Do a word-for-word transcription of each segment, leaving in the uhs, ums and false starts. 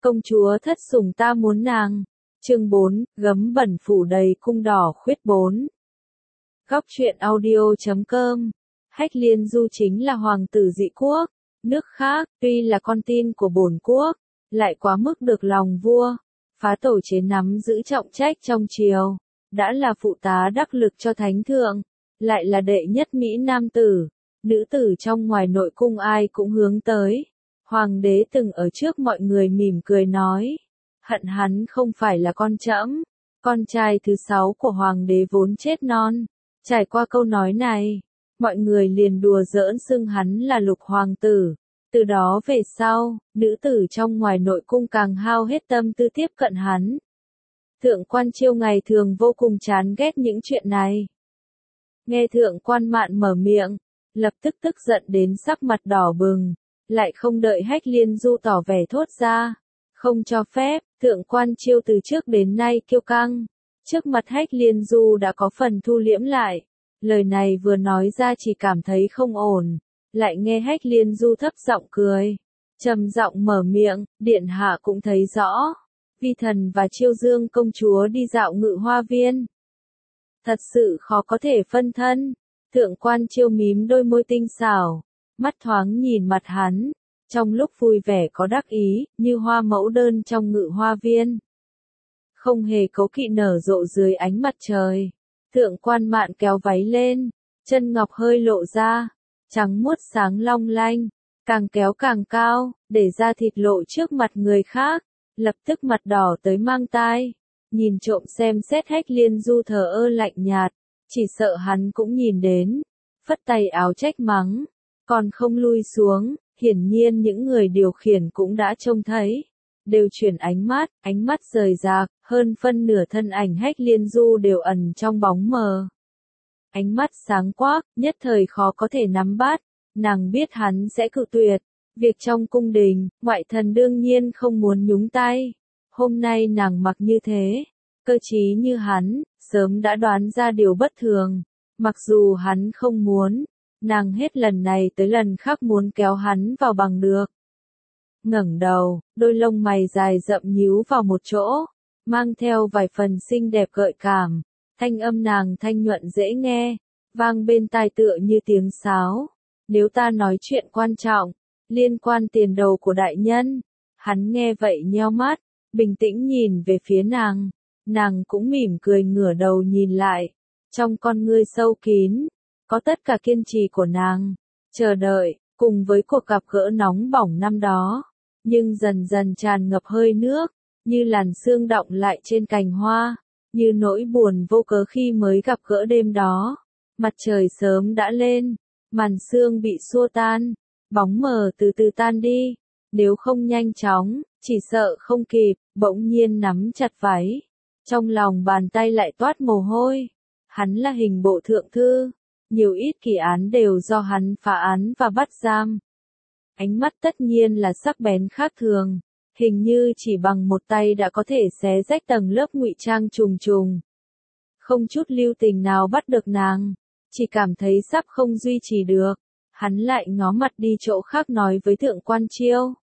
Công chúa thất sủng ta muốn nàng. Chương bốn, gấm bẩn phủ đầy cung đỏ khuyết bốn. Góc truyện audio chấm com. Hách Liên Du chính là hoàng tử dị quốc, nước khác, tuy là con tin của bổn quốc, lại quá mức được lòng vua, phá tổ chế nắm giữ trọng trách trong triều, đã là phụ tá đắc lực cho thánh thượng, lại là đệ nhất Mỹ nam tử, nữ tử trong ngoài nội cung ai cũng hướng tới. Hoàng đế từng ở trước mọi người mỉm cười nói, hận hắn không phải là con trẫm, con trai thứ sáu của hoàng đế vốn chết non. Trải qua câu nói này, mọi người liền đùa giỡn xưng hắn là lục hoàng tử. Từ đó về sau, nữ tử trong ngoài nội cung càng hao hết tâm tư tiếp cận hắn. Thượng quan Chiêu ngày thường vô cùng chán ghét những chuyện này. Nghe thượng quan Mạn mở miệng, lập tức tức giận đến sắc mặt đỏ bừng, lại không đợi Hách Liên Du tỏ vẻ thốt ra. Không cho phép, thượng quan Chiêu từ trước đến nay kiêu căng. Trước mặt Hách Liên Du đã có phần thu liễm lại. Lời này vừa nói ra chỉ cảm thấy không ổn. Lại nghe Hách Liên Du thấp giọng cười. Trầm giọng mở miệng, điện hạ cũng thấy rõ. Vi thần và Chiêu Dương công chúa đi dạo Ngự Hoa Viên. Thật sự khó có thể phân thân. Thượng quan Chiêu mím đôi môi tinh xảo. Mắt thoáng nhìn mặt hắn. Trong lúc vui vẻ có đắc ý, như hoa mẫu đơn trong Ngự Hoa Viên. Không hề cố kỵ nở rộ dưới ánh mặt trời. Thượng quan Mạn kéo váy lên, chân ngọc hơi lộ ra, trắng muốt sáng long lanh, càng kéo càng cao, để ra thịt lộ trước mặt người khác, lập tức mặt đỏ tới mang tai. Nhìn trộm xem xét Hách Liên Du thờ ơ lạnh nhạt, chỉ sợ hắn cũng nhìn đến, phất tay áo trách mắng, còn không lui xuống. Hiển nhiên những người điều khiển cũng đã trông thấy, đều chuyển ánh mắt, ánh mắt rời rạc, hơn phân nửa thân ảnh Hách Liên Du đều ẩn trong bóng mờ. Ánh mắt sáng quắc, nhất thời khó có thể nắm bắt, nàng biết hắn sẽ cự tuyệt. Việc trong cung đình, ngoại thần đương nhiên không muốn nhúng tay. Hôm nay nàng mặc như thế, cơ trí như hắn, sớm đã đoán ra điều bất thường. Mặc dù hắn không muốn, nàng hết lần này tới lần khác muốn kéo hắn vào bằng được. Ngẩng đầu, đôi lông mày dài rậm nhíu vào một chỗ, mang theo vài phần xinh đẹp gợi cảm, thanh âm nàng thanh nhuận dễ nghe, vang bên tai tựa như tiếng sáo. Nếu ta nói chuyện quan trọng, liên quan tiền đồ của đại nhân, hắn nghe vậy nheo mắt, bình tĩnh nhìn về phía nàng, nàng cũng mỉm cười ngửa đầu nhìn lại, trong con ngươi sâu kín, có tất cả kiên trì của nàng, chờ đợi, cùng với cuộc gặp gỡ nóng bỏng năm đó, nhưng dần dần tràn ngập hơi nước, như làn sương đọng lại trên cành hoa, như nỗi buồn vô cớ khi mới gặp gỡ đêm đó. Mặt trời sớm đã lên, màn sương bị xua tan, bóng mờ từ từ tan đi, nếu không nhanh chóng, chỉ sợ không kịp, bỗng nhiên nắm chặt váy, trong lòng bàn tay lại toát mồ hôi. Hắn là hình bộ thượng thư. Nhiều ít kỳ án đều do hắn phá án và bắt giam. Ánh mắt tất nhiên là sắc bén khác thường, hình như chỉ bằng một tay đã có thể xé rách tầng lớp ngụy trang trùng trùng. Không chút lưu tình nào bắt được nàng, chỉ cảm thấy sắp không duy trì được, hắn lại ngó mặt đi chỗ khác nói với thượng quan Chiêu.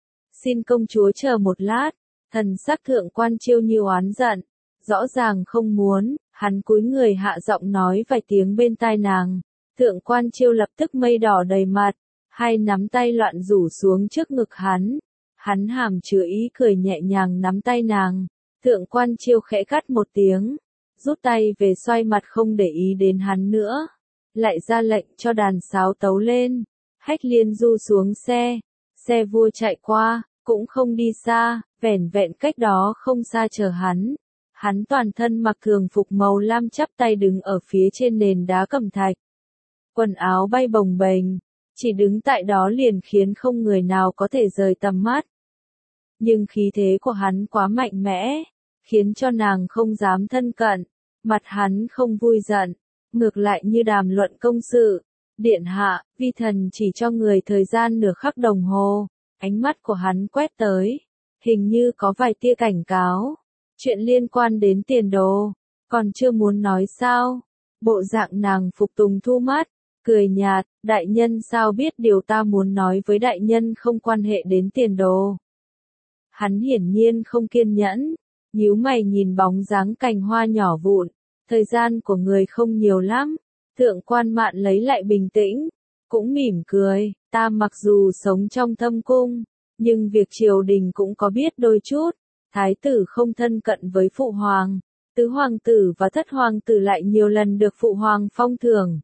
Xin công chúa chờ một lát, thần sắc thượng quan Chiêu như oán giận, rõ ràng không muốn. Hắn cúi người hạ giọng nói vài tiếng bên tai nàng, thượng quan Chiêu lập tức mây đỏ đầy mặt, hai nắm tay loạn rủ xuống trước ngực hắn, hắn hàm chứa ý cười nhẹ nhàng nắm tay nàng, thượng quan Chiêu khẽ cắt một tiếng, rút tay về xoay mặt không để ý đến hắn nữa, lại ra lệnh cho đàn sáo tấu lên. Hách Liên Du xuống xe, xe vua chạy qua, cũng không đi xa, vẻn vẹn cách đó không xa chờ hắn. Hắn toàn thân mặc thường phục màu lam chắp tay đứng ở phía trên nền đá cẩm thạch. Quần áo bay bồng bềnh, chỉ đứng tại đó liền khiến không người nào có thể rời tầm mắt. Nhưng khí thế của hắn quá mạnh mẽ, khiến cho nàng không dám thân cận, mặt hắn không vui giận, ngược lại như đàm luận công sự. Điện hạ, vi thần chỉ cho người thời gian nửa khắc đồng hồ, ánh mắt của hắn quét tới, hình như có vài tia cảnh cáo. Chuyện liên quan đến tiền đồ, còn chưa muốn nói sao? Bộ dạng nàng phục tùng thu mắt, cười nhạt, đại nhân sao biết điều ta muốn nói với đại nhân không quan hệ đến tiền đồ. Hắn hiển nhiên không kiên nhẫn, nhíu mày nhìn bóng dáng cành hoa nhỏ vụn, thời gian của người không nhiều lắm. Thượng quan Mạn lấy lại bình tĩnh, cũng mỉm cười, ta mặc dù sống trong thâm cung, nhưng việc triều đình cũng có biết đôi chút, thái tử không thân cận với phụ hoàng, tứ hoàng tử và thất hoàng tử lại nhiều lần được phụ hoàng phong thưởng.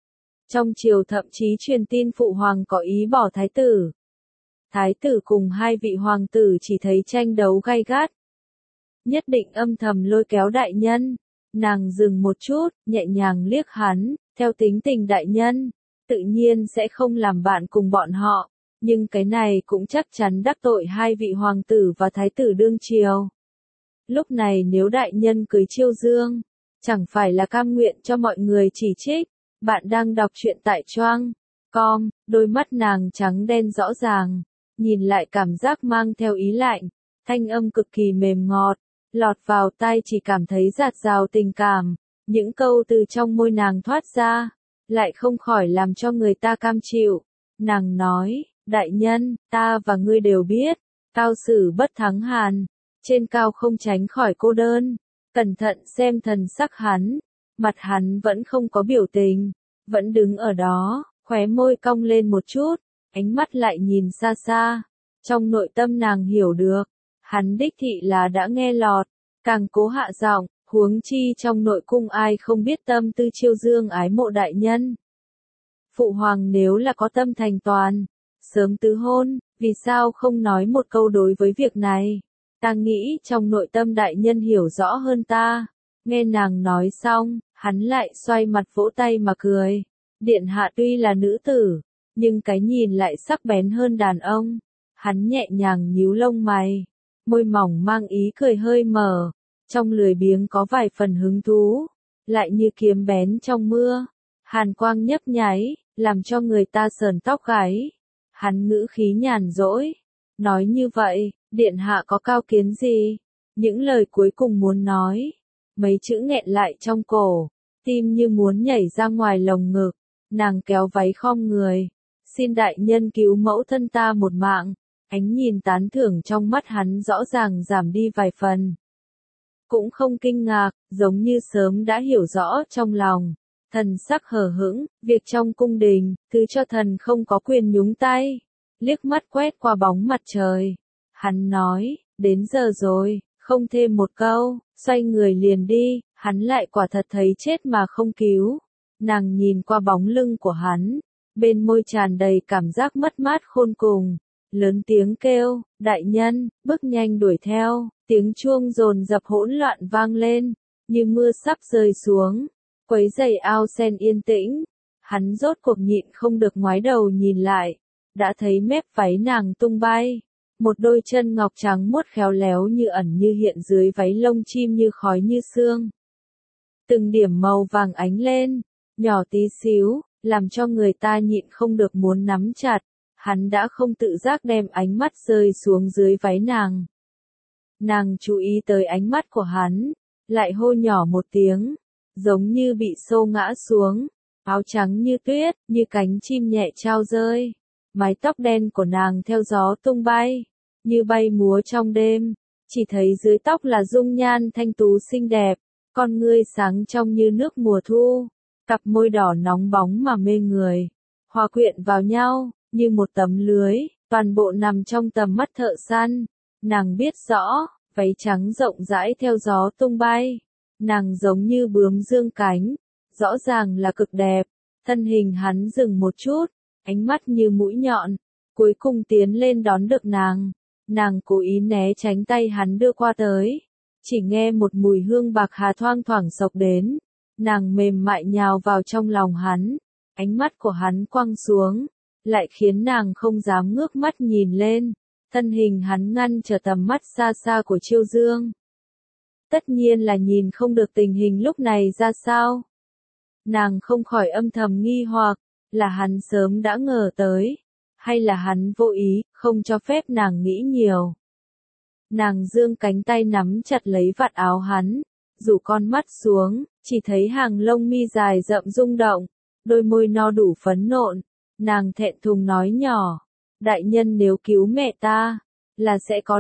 Trong triều thậm chí truyền tin phụ hoàng có ý bỏ thái tử. Thái tử cùng hai vị hoàng tử chỉ thấy tranh đấu gay gắt. Nhất định âm thầm lôi kéo đại nhân. Nàng dừng một chút, nhẹ nhàng liếc hắn, theo tính tình đại nhân, tự nhiên sẽ không làm bạn cùng bọn họ, nhưng cái này cũng chắc chắn đắc tội hai vị hoàng tử và thái tử đương triều. Lúc này nếu đại nhân cưới Chiêu Dương, chẳng phải là cam nguyện cho mọi người chỉ trích. Bạn đang đọc truyện tại Choang com, đôi mắt nàng trắng đen rõ ràng, nhìn lại cảm giác mang theo ý lạnh, thanh âm cực kỳ mềm ngọt, lọt vào tai chỉ cảm thấy dạt dào tình cảm, những câu từ trong môi nàng thoát ra, lại không khỏi làm cho người ta cam chịu. Nàng nói, đại nhân, ta và ngươi đều biết, cao sử bất thắng hàn, trên cao không tránh khỏi cô đơn, cẩn thận xem thần sắc hắn. Mặt hắn vẫn không có biểu tình, vẫn đứng ở đó, khóe môi cong lên một chút, ánh mắt lại nhìn xa xa. Trong nội tâm nàng hiểu được, hắn đích thị là đã nghe lọt, càng cố hạ giọng, huống chi trong nội cung ai không biết tâm tư Chiêu Dương ái mộ đại nhân. Phụ hoàng nếu là có tâm thành toàn, sớm tứ hôn, vì sao không nói một câu đối với việc này? Ta nghĩ trong nội tâm đại nhân hiểu rõ hơn ta. Nghe nàng nói xong, hắn lại xoay mặt vỗ tay mà cười. Điện hạ tuy là nữ tử, nhưng cái nhìn lại sắc bén hơn đàn ông. Hắn nhẹ nhàng nhíu lông mày, môi mỏng mang ý cười hơi mở, trong lười biếng có vài phần hứng thú, lại như kiếm bén trong mưa. Hàn quang nhấp nháy, làm cho người ta sờn tóc gáy. Hắn ngữ khí nhàn rỗi, nói như vậy, điện hạ có cao kiến gì? Những lời cuối cùng muốn nói, mấy chữ nghẹn lại trong cổ, tim như muốn nhảy ra ngoài lồng ngực. Nàng kéo váy khom người, xin đại nhân cứu mẫu thân ta một mạng. Ánh nhìn tán thưởng trong mắt hắn rõ ràng giảm đi vài phần. Cũng không kinh ngạc, giống như sớm đã hiểu rõ trong lòng. Thần sắc hờ hững, việc trong cung đình, thứ cho thần không có quyền nhúng tay. Liếc mắt quét qua bóng mặt trời. Hắn nói, đến giờ rồi, không thêm một câu, xoay người liền đi, hắn lại quả thật thấy chết mà không cứu. Nàng nhìn qua bóng lưng của hắn, bên môi tràn đầy cảm giác mất mát khôn cùng. Lớn tiếng kêu, đại nhân, bước nhanh đuổi theo, tiếng chuông dồn dập hỗn loạn vang lên, như mưa sắp rơi xuống, quấy rầy ao sen yên tĩnh. Hắn rốt cuộc nhịn không được ngoái đầu nhìn lại, đã thấy mép váy nàng tung bay, một đôi chân ngọc trắng muốt khéo léo như ẩn như hiện dưới váy lông chim như khói như sương. Từng điểm màu vàng ánh lên, nhỏ tí xíu, làm cho người ta nhịn không được muốn nắm chặt. Hắn đã không tự giác đem ánh mắt rơi xuống dưới váy nàng. Nàng chú ý tới ánh mắt của hắn, lại hô nhỏ một tiếng, giống như bị xô ngã xuống, áo trắng như tuyết, như cánh chim nhẹ trao rơi. Mái tóc đen của nàng theo gió tung bay, như bay múa trong đêm, chỉ thấy dưới tóc là dung nhan thanh tú xinh đẹp, con ngươi sáng trong như nước mùa thu, cặp môi đỏ nóng bóng mà mê người, hòa quyện vào nhau. Như một tấm lưới, toàn bộ nằm trong tầm mắt thợ săn. Nàng biết rõ, váy trắng rộng rãi theo gió tung bay. Nàng giống như bướm dương cánh, rõ ràng là cực đẹp. Thân hình hắn dừng một chút, ánh mắt như mũi nhọn, cuối cùng tiến lên đón được nàng. Nàng cố ý né tránh tay hắn đưa qua tới. Chỉ nghe một mùi hương bạc hà thoang thoảng xộc đến. Nàng mềm mại nhào vào trong lòng hắn. Ánh mắt của hắn quăng xuống, lại khiến nàng không dám ngước mắt nhìn lên. Thân hình hắn ngăn trở tầm mắt xa xa của Chiêu Dương. Tất nhiên là nhìn không được tình hình lúc này ra sao. Nàng không khỏi âm thầm nghi hoặc, là hắn sớm đã ngờ tới, hay là hắn vô ý, không cho phép nàng nghĩ nhiều. Nàng giương cánh tay nắm chặt lấy vạt áo hắn, rủ con mắt xuống, chỉ thấy hàng lông mi dài rậm rung động, đôi môi no đủ phấn nộn. Nàng thẹn thùng nói nhỏ, đại nhân nếu cứu mẹ ta, là sẽ có được,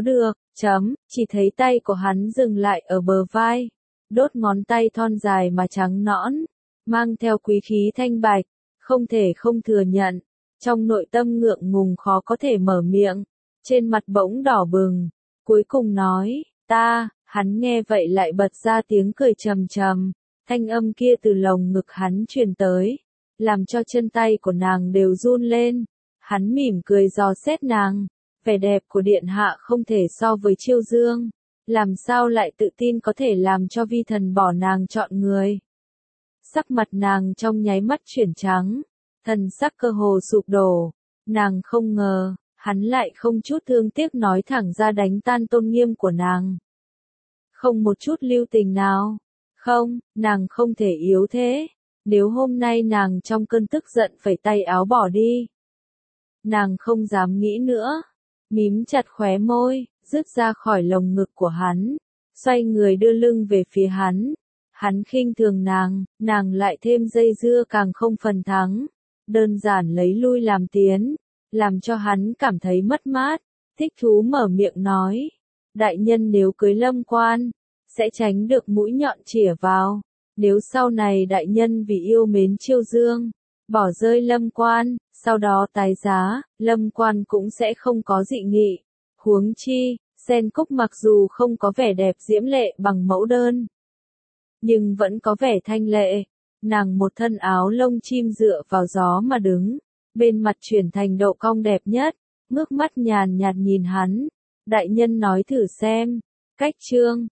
Chấm, chỉ thấy tay của hắn dừng lại ở bờ vai, đốt ngón tay thon dài mà trắng nõn, mang theo quý khí thanh bạch, không thể không thừa nhận, trong nội tâm ngượng ngùng khó có thể mở miệng, trên mặt bỗng đỏ bừng, cuối cùng nói, ta, hắn nghe vậy lại bật ra tiếng cười trầm trầm, thanh âm kia từ lồng ngực hắn truyền tới, làm cho chân tay của nàng đều run lên, hắn mỉm cười dò xét nàng, vẻ đẹp của điện hạ không thể so với Chiêu Dương, làm sao lại tự tin có thể làm cho vi thần bỏ nàng chọn người. Sắc mặt nàng trong nháy mắt chuyển trắng, thần sắc cơ hồ sụp đổ, nàng không ngờ, hắn lại không chút thương tiếc nói thẳng ra đánh tan tôn nghiêm của nàng. Không một chút lưu tình nào, không, nàng không thể yếu thế, nếu hôm nay nàng trong cơn tức giận phải tay áo bỏ đi. Nàng không dám nghĩ nữa, mím chặt khóe môi, rứt ra khỏi lồng ngực của hắn, xoay người đưa lưng về phía hắn. Hắn khinh thường nàng, nàng lại thêm dây dưa càng không phần thắng, đơn giản lấy lui làm tiến, làm cho hắn cảm thấy mất mát, thích thú mở miệng nói, đại nhân nếu cưới Lâm Quan, sẽ tránh được mũi nhọn chĩa vào, nếu sau này đại nhân vì yêu mến Chiêu Dương, bỏ rơi Lâm Quan, sau đó tái giá, Lâm Quan cũng sẽ không có dị nghị, huống chi, Sen Cúc mặc dù không có vẻ đẹp diễm lệ bằng mẫu đơn, nhưng vẫn có vẻ thanh lệ, nàng một thân áo lông chim dựa vào gió mà đứng, bên mặt chuyển thành độ cong đẹp nhất, ngước mắt nhàn nhạt nhìn hắn, đại nhân nói thử xem, cách trương,